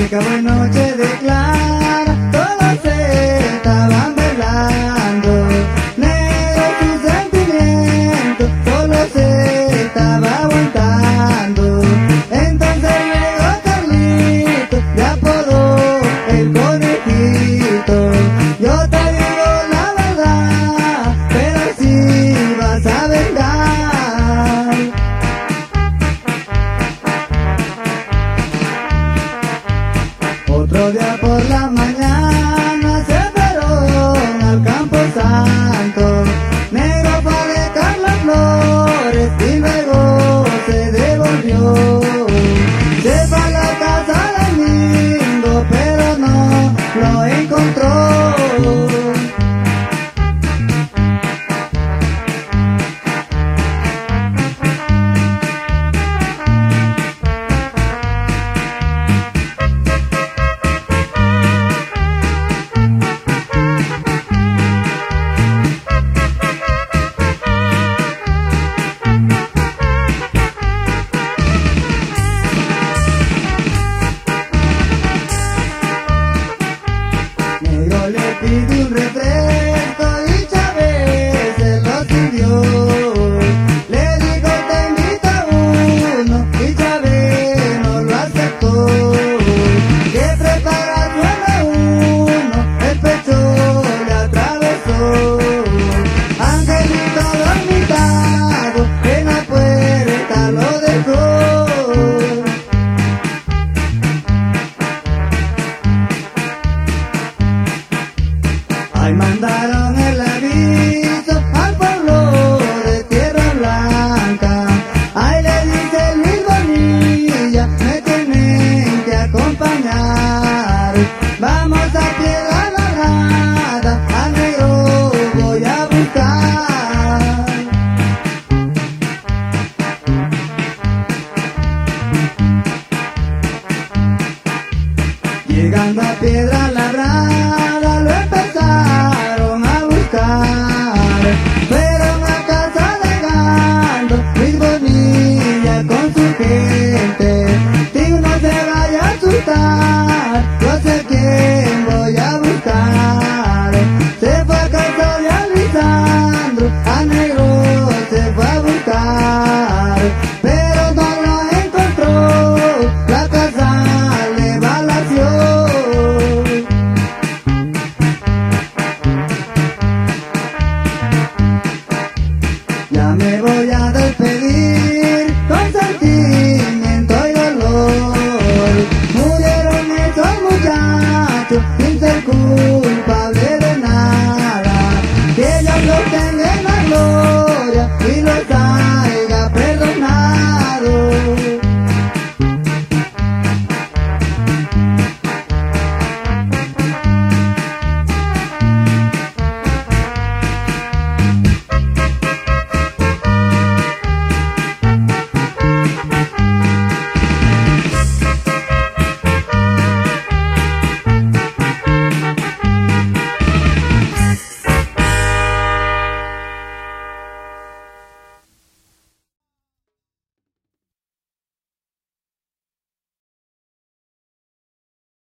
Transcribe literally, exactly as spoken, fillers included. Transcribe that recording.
Llegaba en noche de clara, todos se estaban velando. Negro su sentimiento, solo se estaba aguantando. Entonces llegó Carlito, le apodó el conejito. Yo te digo la verdad, pero si vas a vengar. Otro día por la mañana se fueron al campo santo. Negro fue a dejar las flores y luego se devolvió. Se fue a la casa del lindo, pero no lo encontró. Negro le pidió un refresco y Chávez se lo sirvió. Le dijo te invito a uno y Chávez no lo aceptó. Que prepara suena uno, el pecho le atravesó. Angelito dormitado en la puerta lo dejó. Ahí mandaron el aviso al pueblo de Tierra Blanca. Ahí le dice Luis Bonilla, me tienen que acompañar. Vamos a Piedra Labrada, a Negro voy a buscar. Llegando a Piedra Labrada lo empezaron a buscar. Fueron a casa de Gando, Luis Bonilla con su gente. Si uno se vaya a asustar.